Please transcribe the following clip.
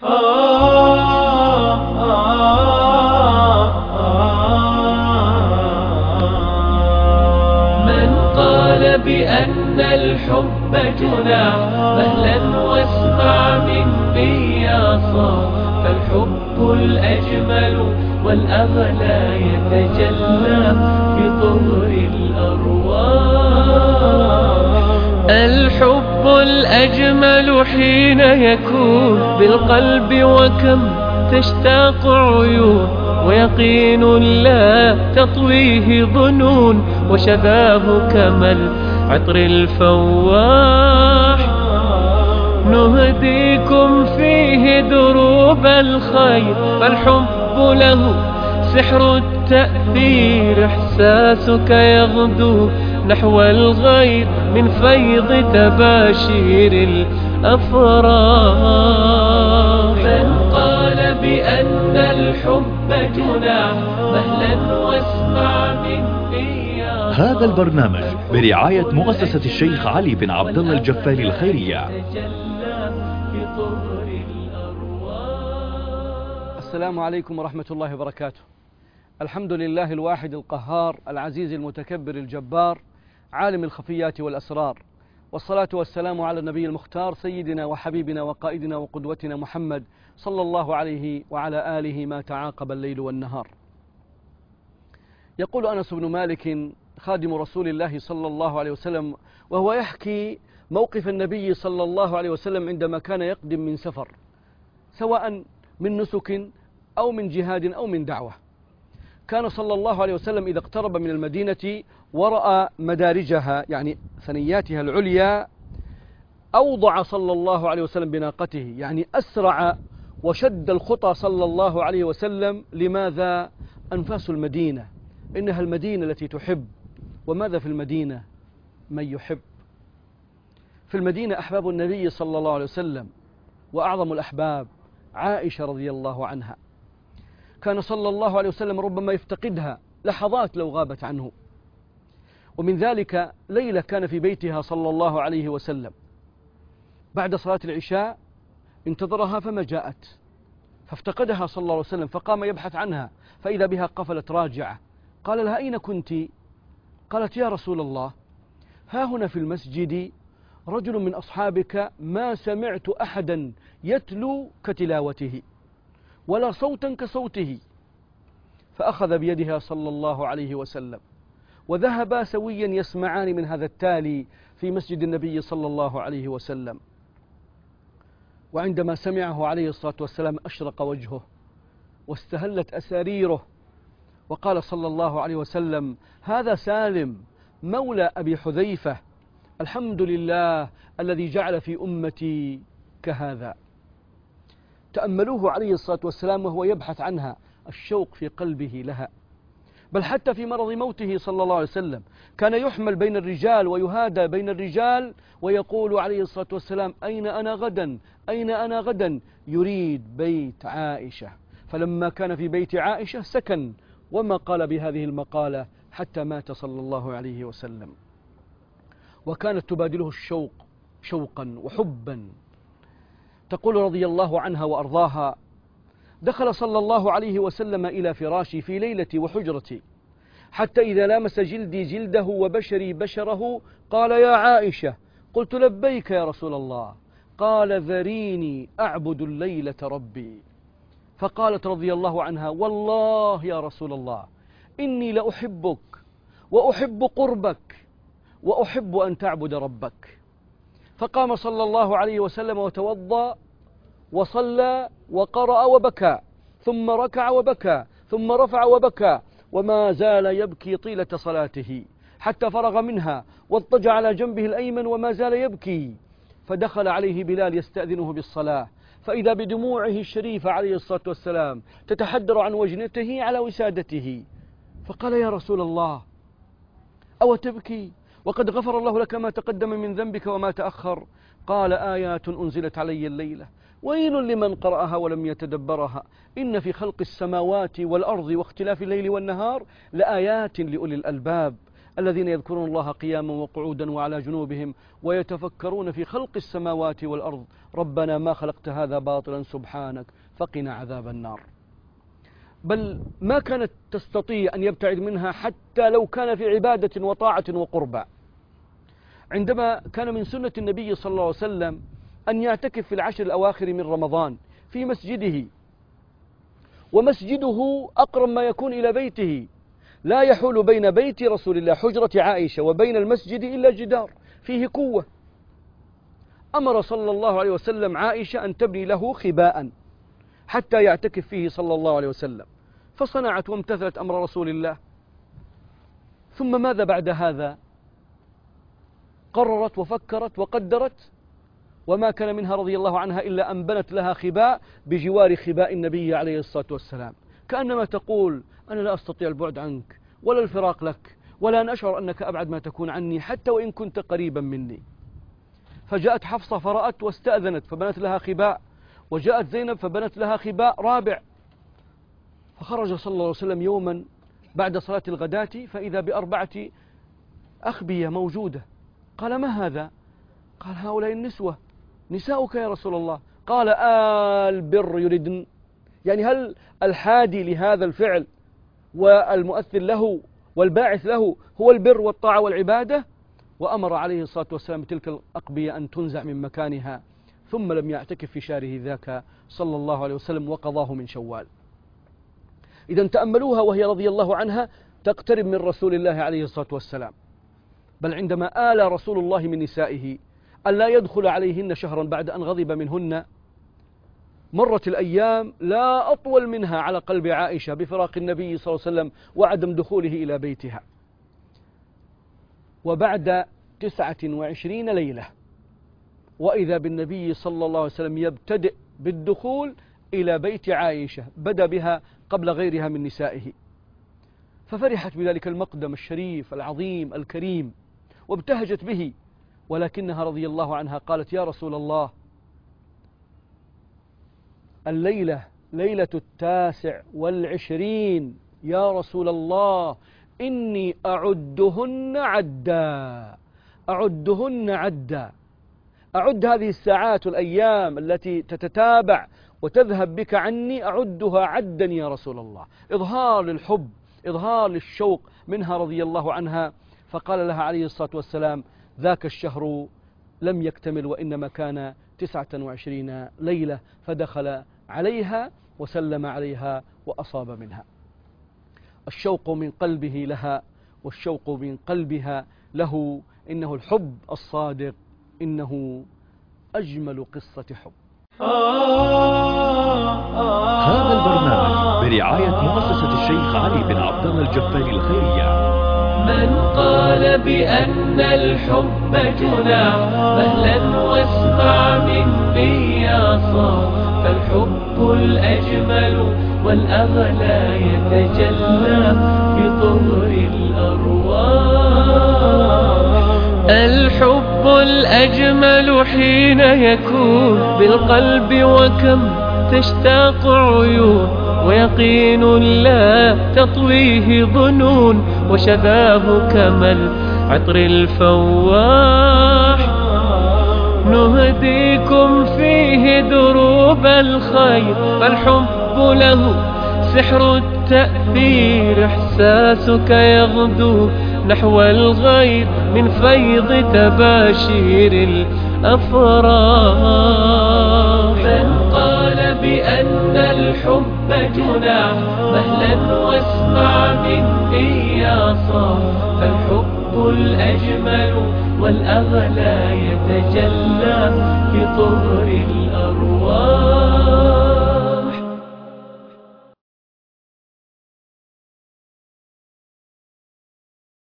من قال بأن الحب جناح مهلا واسمع مني يا صاح، فالحب الأجمل والأغلى يتجلى في طهر الأرواح. الحب الأجمل حين يكون بالقلب، وكم تشتاق عيون، ويقين لا تطويه ظنون، وشذاه كما العطر الفواح. نهديكم فيه دروب الخير، فالحب له سحر التأثير، إحساسك يغدو نحو الغير من فيض تباشير الأفراح. من قال بأن الحب جناح مهلا واسمع مني يا صاح. هذا البرنامج برعاية مؤسسة الشيخ علي بن عبد الله الجفاري الخيرية. السلام عليكم ورحمة الله وبركاته. الحمد لله الواحد القهار العزيز المتكبر الجبار، عالم الخفيات والأسرار، والصلاة والسلام على النبي المختار سيدنا وحبيبنا وقائدنا وقدوتنا محمد صلى الله عليه وعلى آله ما تعاقب الليل والنهار. يقول أنس بن مالك خادم رسول الله صلى الله عليه وسلم، وهو يحكي موقف النبي صلى الله عليه وسلم عندما كان يقدم من سفر، سواء من نسك أو من جهاد أو من دعوة. كان صلى الله عليه وسلم إذا اقترب من المدينة ورأى مدارجها يعني ثنياتها العليا، أوضع صلى الله عليه وسلم بناقته، يعني أسرع وشد الخطى صلى الله عليه وسلم. لماذا؟ أنفاس المدينة، إنها المدينة التي تحب. وماذا في المدينة؟ من يحب. في المدينة أحباب النبي صلى الله عليه وسلم، وأعظم الأحباب عائشة رضي الله عنها. كان صلى الله عليه وسلم ربما يفتقدها لحظات لو غابت عنه. ومن ذلك ليلة كان في بيتها صلى الله عليه وسلم، بعد صلاة العشاء انتظرها فما جاءت، فافتقدها صلى الله عليه وسلم، فقام يبحث عنها، فإذا بها قفلت راجعة. قال لها: أين كنت؟ قالت: يا رسول الله، ها هنا في المسجد رجل من أصحابك ما سمعت أحدا يتلو كتلاوته ولا صوتا كصوته. فأخذ بيدها صلى الله عليه وسلم، وذهبا سويا يسمعان من هذا التالي في مسجد النبي صلى الله عليه وسلم. وعندما سمعه عليه الصلاة والسلام أشرق وجهه واستهلت أساريره، وقال صلى الله عليه وسلم: هذا سالم مولى أبي حذيفة، الحمد لله الذي جعل في أمتي كهذا. تأملوه عليه الصلاة والسلام وهو يبحث عنها، الشوق في قلبه لها. بل حتى في مرض موته صلى الله عليه وسلم كان يحمل بين الرجال ويهادى بين الرجال، ويقول عليه الصلاة والسلام: أين أنا غدا؟ أين أنا غدا؟ يريد بيت عائشة. فلما كان في بيت عائشة سكن، وما قال بهذه المقالة حتى مات صلى الله عليه وسلم. وكانت تبادله الشوق شوقا وحبا. تقول رضي الله عنها وأرضاها: دخل صلى الله عليه وسلم إلى فراشي في ليلتي وحجرتي، حتى إذا لامس جلدي جلده وبشري بشره قال: يا عائشة. قلت: لبيك يا رسول الله. قال: ذريني أعبد الليلة ربي. فقالت رضي الله عنها: والله يا رسول الله إني لأحبك وأحب قربك وأحب أن تعبد ربك. فقام صلى الله عليه وسلم وتوضأ وصلى وقرأ وبكى، ثم ركع وبكى، ثم رفع وبكى، وما زال يبكي طيلة صلاته حتى فرغ منها، واضطجع على جنبه الأيمن وما زال يبكي. فدخل عليه بلال يستأذنه بالصلاة، فإذا بدموعه الشريفة عليه الصلاة والسلام تتحدر عن وجنته على وسادته. فقال: يا رسول الله، أو تبكي وقد غفر الله لك ما تقدم من ذنبك وما تأخر؟ قال: آيات أنزلت علي الليلة، ويل لمن قرأها ولم يتدبرها، إن في خلق السماوات والأرض واختلاف الليل والنهار لآيات لأولي الألباب الذين يذكرون الله قياما وقعودا وعلى جنوبهم ويتفكرون في خلق السماوات والأرض ربنا ما خلقت هذا باطلا سبحانك فقنا عذاب النار. بل ما كانت تستطيع أن يبتعد منها حتى لو كان في عبادة وطاعة وقربى. عندما كان من سنة النبي صلى الله عليه وسلم أن يعتكف في العشر الأواخر من رمضان في مسجده، ومسجده أقرب ما يكون إلى بيته، لا يحول بين بيت رسول الله حجرة عائشة وبين المسجد إلا جدار فيه قوة. أمر صلى الله عليه وسلم عائشة أن تبني له خباء حتى يعتكف فيه صلى الله عليه وسلم، فصنعت وامتثلت أمر رسول الله. ثم ماذا بعد هذا؟ قررت وفكرت وقدرت، وما كان منها رضي الله عنها إلا أن بنت لها خباء بجوار خباء النبي عليه الصلاة والسلام، كأنما تقول أنا لا أستطيع البعد عنك ولا الفراق لك، ولا أن أشعر أنك أبعد ما تكون عني حتى وإن كنت قريبا مني. فجاءت حفصة فرأت واستأذنت فبنت لها خباء، وجاءت زينب فبنت لها خباء رابع. فخرج صلى الله عليه وسلم يوما بعد صلاة الغداة فإذا ب4 أخبية موجودة. قال ما هذا؟ قال هؤلاء النسوة نساؤك يا رسول الله. قال البر يردن، يعني هل الحادي لهذا الفعل والمؤثر له والباعث له هو البر والطاعة والعبادة؟ وأمر عليه الصلاة والسلام تلك الأقبية أن تنزع من مكانها، ثم لم يعتكف في شهره ذاك صلى الله عليه وسلم وقضاه من شوال. إذا تأملوها وهي رضي الله عنها تقترب من رسول الله عليه الصلاة والسلام. بل عندما آل رسول الله من نسائه ألا يدخل عليهن شهرا بعد أن غضب منهن، مرت الأيام لا أطول منها على قلب عائشة بفراق النبي صلى الله عليه وسلم وعدم دخوله إلى بيتها. وبعد 29 ليلة وإذا بالنبي صلى الله عليه وسلم يبتدئ بالدخول إلى بيت عائشة، بدأ بها قبل غيرها من نسائه، ففرحت بذلك المقدم الشريف العظيم الكريم وابتهجت به. ولكنها رضي الله عنها قالت يا رسول الله الليلة ليلة 29 يا رسول الله، إني أعدهن عدا، أعدهن عدا، أعد هذه الساعات والأيام التي تتتابع وتذهب بك عني أعدها عدا يا رسول الله. إظهار للحب، إظهار للشوق منها رضي الله عنها. فقال لها عليه الصلاة والسلام ذاك الشهر لم يكتمل وإنما كان 29 ليلة، فدخل عليها وسلم عليها وأصاب منها. الشوق من قلبه لها والشوق من قلبها له، إنه الحب الصادق، إنه أجمل قصة حب. هذا البرنامج برعاية مؤسسة الشيخ علي بن عبد الله الجفالي الخيرية. من قال بأن الحب جناح مهلا واسمع مني يا صاح، فالحب الأجمل والأغلى يتجلى بطهر الأرواح. الحب الأجمل حين يكون بالقلب وكم تشتاق عيون، ويقين لا تطويه ظنون، وشذاه كما العطر الفواح. نهديكم فيه دروب الخير، فالحب له سحر التأثير، إحساسك يغدو نحو الغير من فيض تباشير الأفراح. من قال بأن الحب جناح مهلا واسمع مني يا صاح، فالحب الأجمل والأغلى يتجلى في طهر الأرواح.